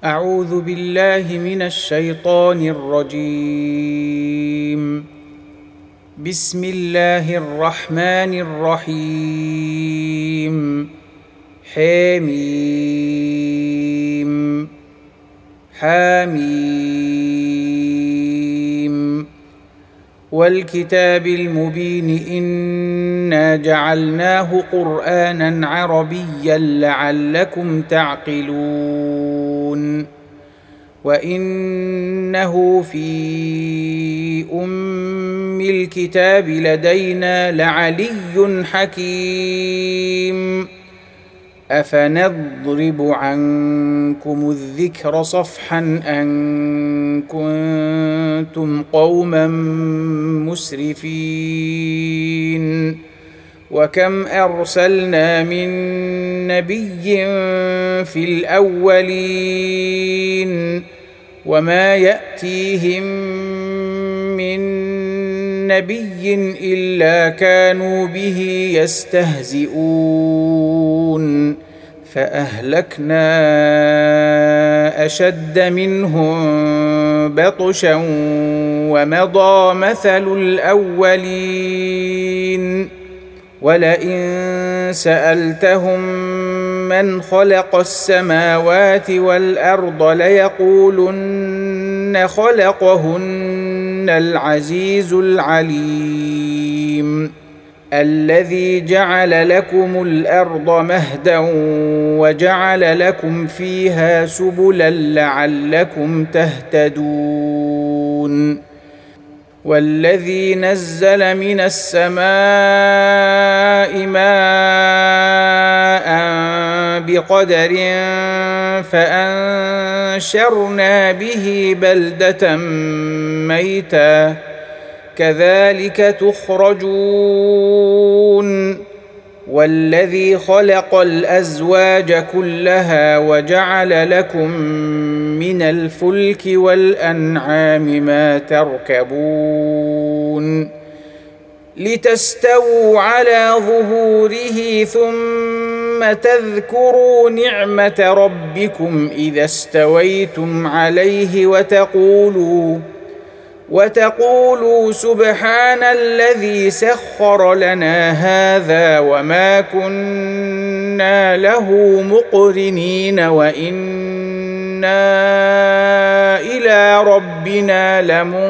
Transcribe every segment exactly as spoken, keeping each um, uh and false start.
أعوذ بالله من الشيطان الرجيم. بسم الله الرحمن الرحيم. حميم حميم والكتاب المبين إنا جعلناه قرآنا عربيا لعلكم تعقلون وإنه في أم الكتاب لدينا لعلي حكيم أفنضرب عنكم الذكر صفحا أن كنتم قوما مسرفين وكم أرسلنا من نبي في الأولين وما يأتيهم من نبي إلا كانوا به يستهزئون فأهلكنا أشد منهم بطشا ومضى مثل الأولين ولئن سألتهم من خلق السماوات والأرض ليقولن خلقهن العزيز العليم الذي جعل لكم الأرض مهدا وجعل لكم فيها سبلا لعلكم تهتدون والذي نزل من السماء ماء بقدر فأنشرنا به بلدة ميتا كذلك تخرجون والذي خلق الأزواج كلها وجعل لكم من الفلك والأنعام ما تركبون لتستووا على ظهوره ثم تذكروا نعمة ربكم إذا استويتم عليه وتقولوا وتقولوا سبحان الذي سخر لنا هذا وما كنا له مقرنين وإنا إلى ربنا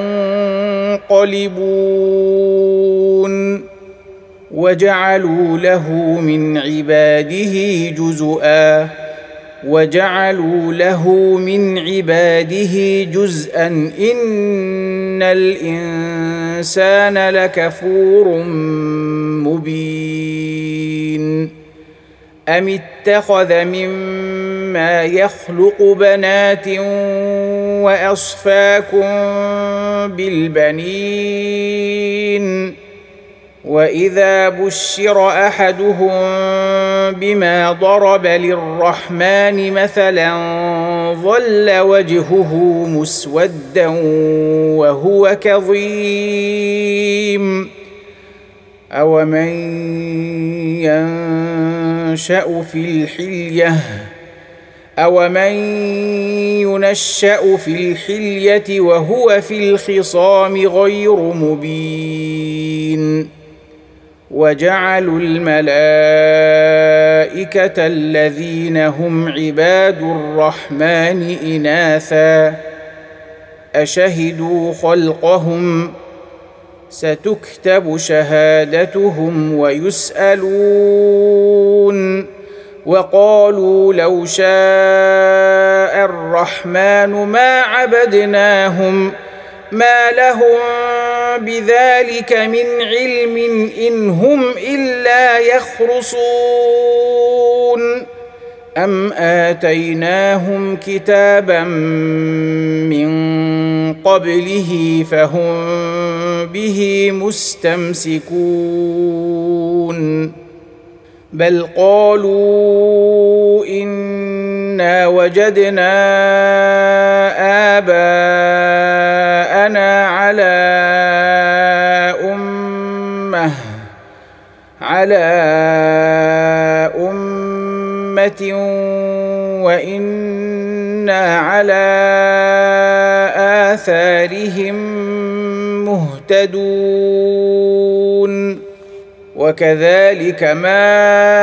لمنقلبون وجعلوا له من عباده جزءا وجعلوا له من عباده جزءا إن الإنسان لكفور مبين أم اتخذ مما يخلق بنات وأصفاكم بالبنين وإذا بشر أحدهم بما ضرب للرحمن مثلا ظل وجهه مسودا وهو كظيم أومن ينشأ في الحلية أومن ينشأ في الحلية وهو في الخصام غير مبين وجعلوا الملائكة الذين هم عباد الرحمن إناثا أشهدوا خلقهم ستكتب شهادتهم ويسألون وقالوا لو شاء الرحمن ما عبدناهم ما لهم بذلك من علم إن هم إلا يخرصون أم آتيناهم كتابا من قبله فهم به مستمسكون بل قالوا إنا وجدنا آباءنا على أمة على أمة وإنا إنا على آثارهم مهتدون وكذلك ما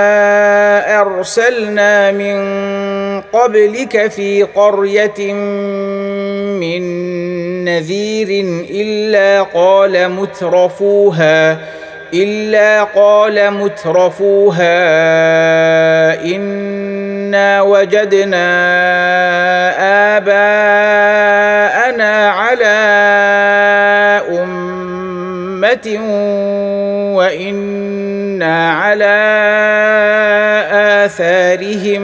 أرسلنا من قبلك في قرية من نذير إلا قال مترفوها إلا قال مترفوها إنا وجدنا آباءنا على أمة وإنا على آثارهم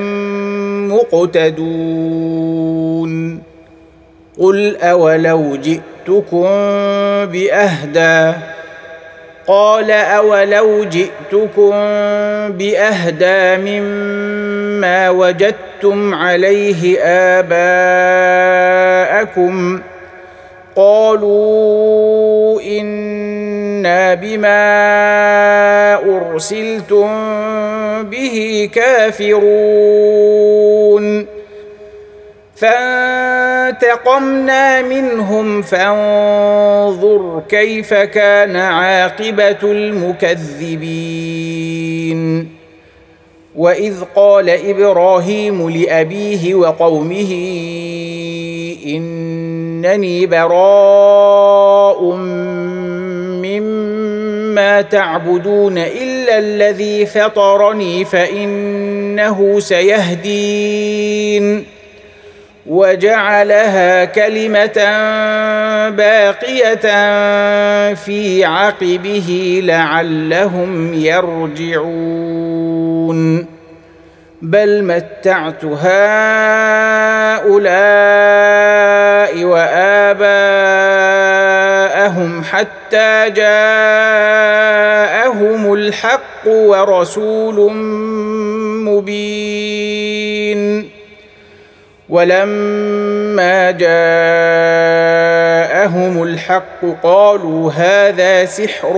مقتدون قل أولو جئتكم بأهدى قال أولو جئتكم بأهدى مما وجدتم عليه آباءكم قالوا إنا بما أرسلتم به كافرون فانتقمنا منهم فانظر كيف كان عاقبة المكذبين وإذ قال إبراهيم لأبيه وقومه إنني براء مما تعبدون إلا الذي فطرني فإنه سيهدين وجعلها كلمة باقية في عقبه لعلهم يرجعون بل متعت هؤلاء وآباءهم حتى جاءهم الحق ورسول مبين ولما جاءهم الحق قالوا هذا سحر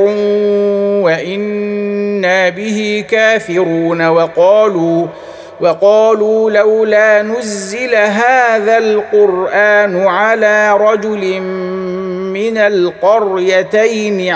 وإنا به كافرون وقالوا وقالوا لولا نزل هذا القرآن على رجل من القريتين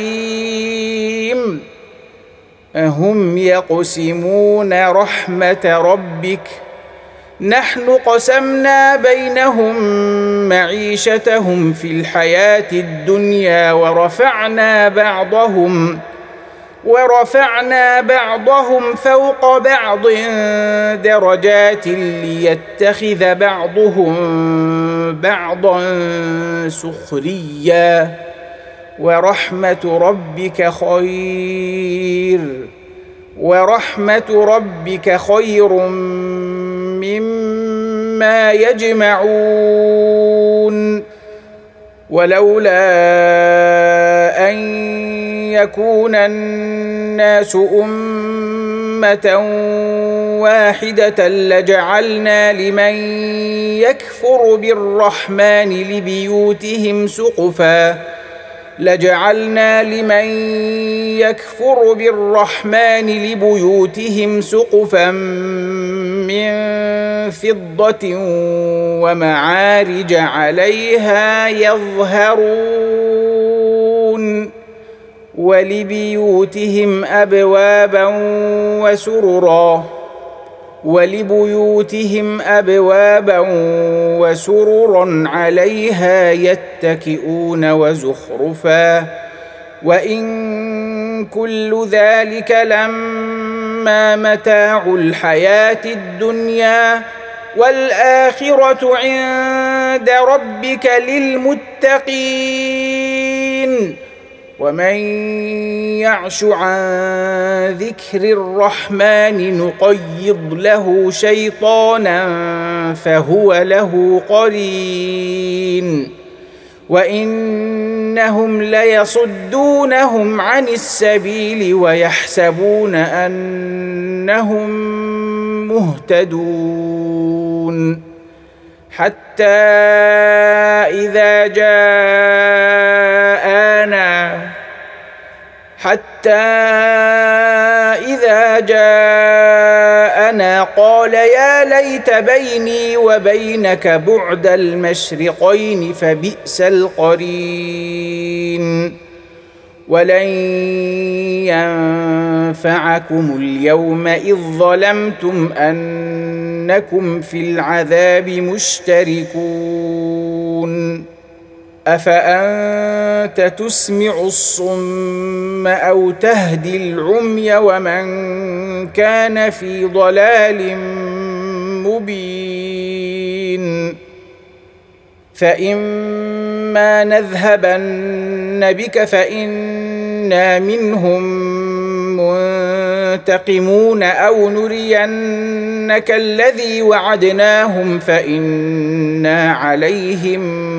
عظيم أهم يقسمون رحمة ربك نحن قسمنا بينهم معيشتهم في الحياة الدنيا ورفعنا بعضهم ورفعنا بعضهم فوق بعض درجات ليتخذ بعضهم بعضا سخريا ورحمة ربك خير ورحمة ربك خير مما يجمعون ولولا أن يكون الناس أمة واحدة لجعلنا لمن يكفر بالرحمن لبيوتهم سقفا لجعلنا لمن يكفر بالرحمن لبيوتهم سقفا من فضة ومعارج عليها يظهرون ولبيوتهم أبوابا وسررا ولبيوتهم أبوابا وسررا عليها يتكئون وزخرفا وإن كل ذلك لما متاع الحياة الدنيا والآخرة عند ربك للمتقين ومن يعش عن ذكر الرحمن نقيض له شيطانا فهو له قرين وإنهم ليصدونهم عن السبيل ويحسبون أنهم مهتدون حتى إذا جاءنا حتى إذا جاءنا قال يا يا ليت بيني وبينك بعد المشرقين فبئس القرين ولن ينفعكم اليوم إذ ظلمتم أنكم في العذاب مشتركون أفأنت تسمع الصم أو تهدي العمي ومن كان في ضلال مبين فإما نذهبن بك فإنا منهم منتقمون أو نرينك الذي وعدناهم فإنا عليهم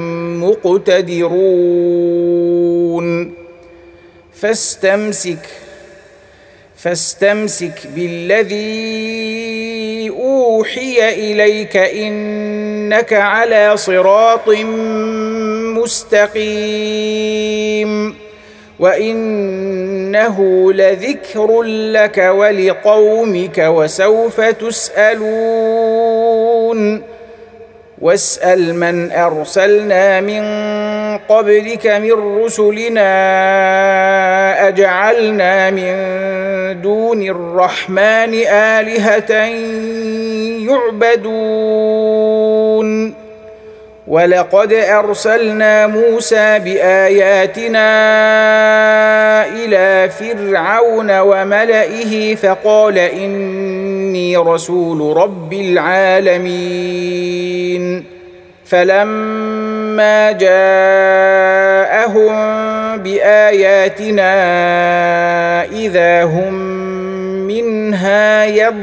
مقتدرون فاستمسك فاستمسك بالذي أوحي إليك إنك على صراط مستقيم وإنه لذكر لك ولقومك وسوف تسألون واسأل من أرسلنا من قبلك من رسلنا أجعلنا من دون الرحمن آلهة يعبدون ولقد أرسلنا موسى بآياتنا إلى فرعون وملئه فقال إني رسول رب العالمين فلما جاءهم بآياتنا إذا هم منها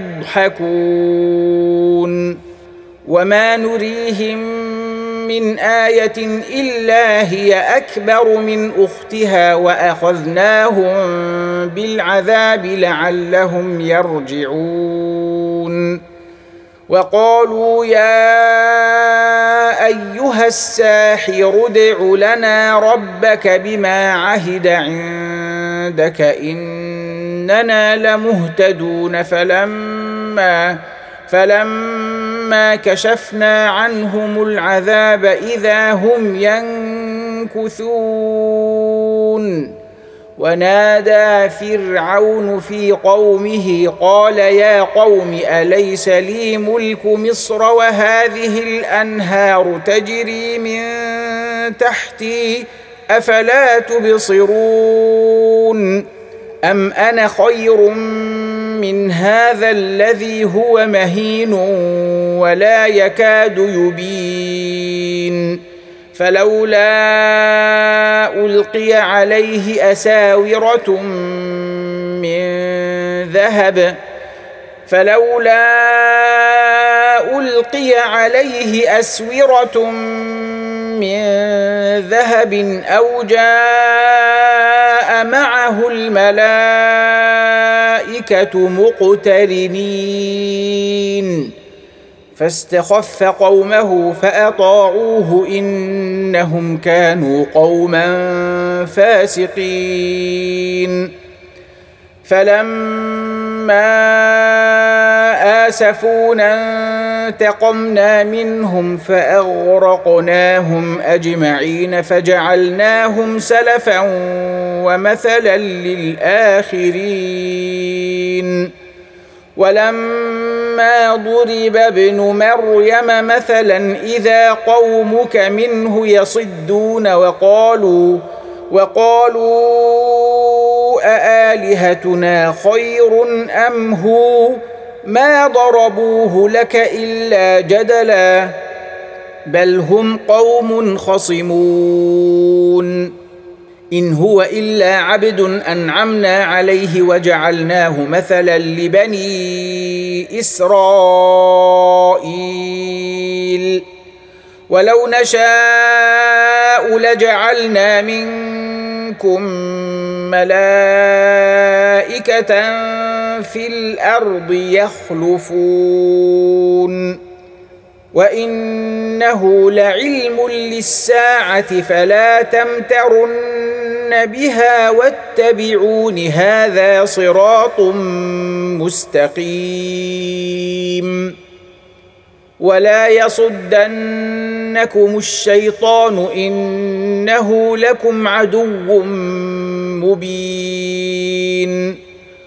يضحكون وما نريهم من آية إلا هي أكبر من أختها وأخذناهم بالعذاب لعلهم يرجعون وقالوا يا أيها الساحر ادع لنا ربك بما عهد عندك إننا لمهتدون فلما فلما كشفنا عنهم العذاب إذا هم ينكثون ونادى فرعون في قومه قال يا قوم أليس لي ملك مصر وهذه الأنهار تجري من تحتي أفلا تبصرون أم أنا خير من هذا الذي هو مهين ولا يكاد يبين فلولا ألقي عليه أساورة من ذهب فلولا ألقي عليه أسورة من ذهب أو جاء معه الملائكة مقترنين فاستخف قومه فأطاعوه إنهم كانوا قوما فاسقين فلما آسفونا انتقمنا منهم فأغرقناهم أجمعين فجعلناهم سلفا ومثلا للآخرين ولما ضرب ابن مريم مثلا إذا قومك منه يصدون وقالوا وقالوا أآلهتنا خير أم هو ما ضربوه لك إلا جدلا بل هم قوم خصمون إن هو إلا عبد أنعمنا عليه وجعلناه مثلا لبني إسرائيل ولو نشاء لجعلنا منكم ملائكة في الأرض يخلفون وإنه لعلم للساعة فلا تمترن بها واتبعون هذا صراط مستقيم ولا يصدنكم الشيطان إنه لكم عدو مبين.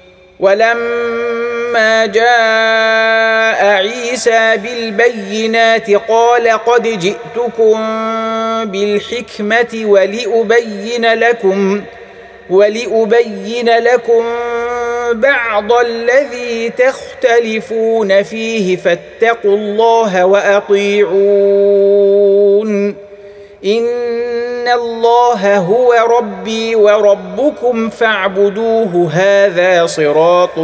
ولما جاء عيسى بالبينات قال قد جئتكم بالحكمة ولأبين لكم ولأبين لكم بعض الذي تختلفون فيه فاتقوا الله وأطيعون إن الله هو ربي وربكم فاعبدوه هذا صراط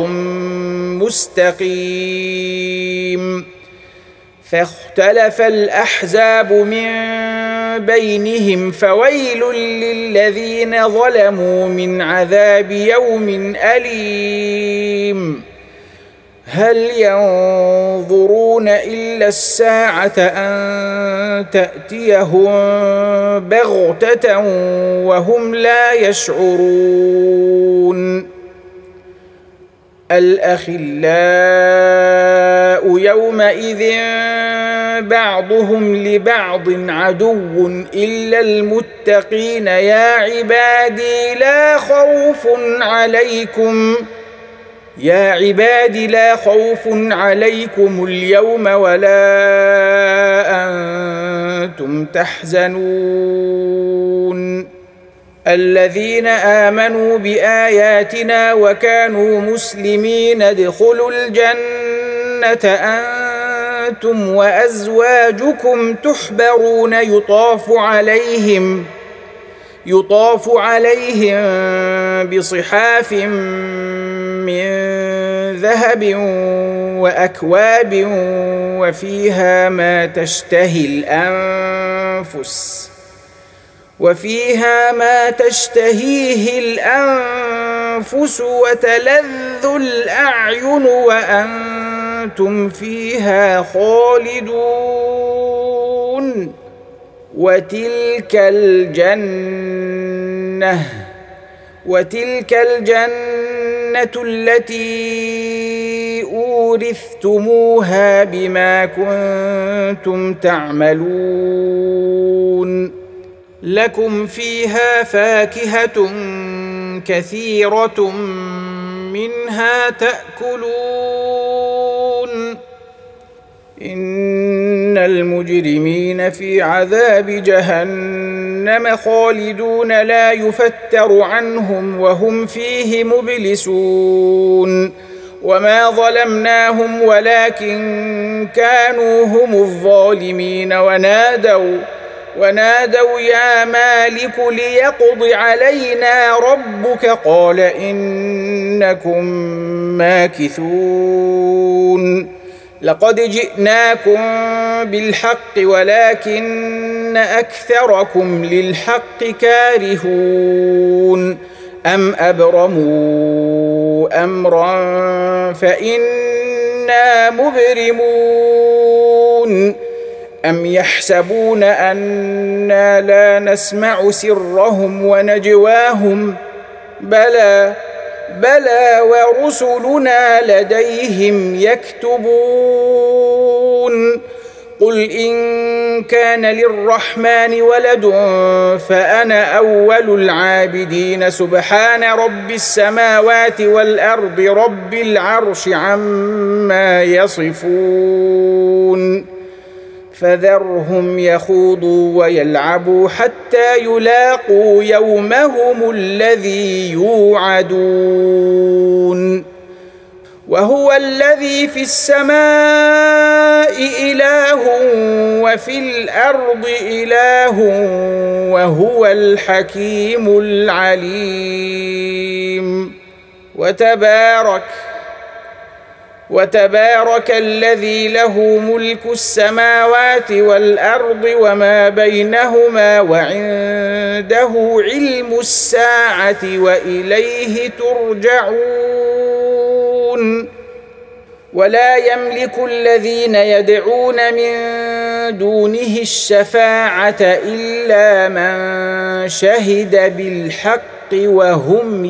مستقيم. فاختلف الأحزاب من بينهم فويل للذين ظلموا من عذاب يوم أليم. هل ينظرون إلا الساعة أن تأتيهم بغتة وهم لا يشعرون. الأخلاء يومئذ بعضهم لبعض عدو إلا المتقين يا عبادي لا خوف عليكم يا عبادي لا خوف عليكم اليوم ولا أنتم تحزنون. الذين آمنوا بآياتنا وكانوا مسلمين ادخلوا الجنة أنتم وأزواجكم تحبرون يطاف عليهم يطاف عليهم بصحاف من ذهب وأكواب وفيها ما تشتهي الأنفس وفيها ما تشتهيه الأنفس وتلذ الأعين وأنتم فيها خالدون. وتلك الجنة وتلك الجنة التي أورثتموها بما كنتم تعملون. لكم فيها فاكهة كثيرة منها تأكلون. إن المجرمين في عذاب جهنم خالدون لا يفتر عنهم وهم فيه مبلسون. وما ظلمناهم ولكن كانوا هم الظالمين ونادوا ونادوا يا مالك ليقض علينا ربك قال إنكم ماكثون. لقد جئناكم بالحق ولكن أكثركم للحق كارهون. أم أبرموا أمرا فإنا مبرمون. أم يحسبون أنا لا نسمع سرهم ونجواهم بلى بلى ورسلنا لديهم يكتبون. قل إن كان للرحمن ولد فأنا أول العابدين سبحان رب السماوات والأرض رب العرش عما يصفون. فذرهم يخوضوا ويلعبوا حتى يلاقوا يومهم الذي يوعدون. وهو الذي في السماء إله وفي الأرض إله وهو الحكيم العليم. وتبارك وتبارك الذي له ملك السماوات والأرض وما بينهما وعنده علم الساعة وإليه ترجعون. ولا يملك الذين يدعون من دونه الشفاعة إلا من شهد بالحق وهم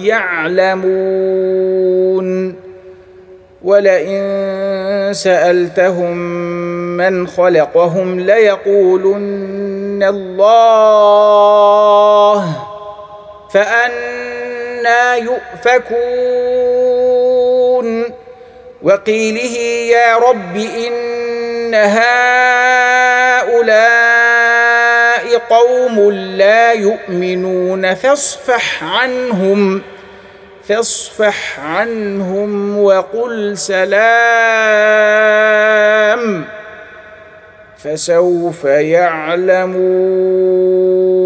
يعلمون. ولئن سألتهم من خلقهم ليقولن الله فأنى يؤفكون وقيله يا رب إن هؤلاء قوم لا يؤمنون فاصفح عنهم فاصفح عنهم وقل سلام فسوف يعلمون.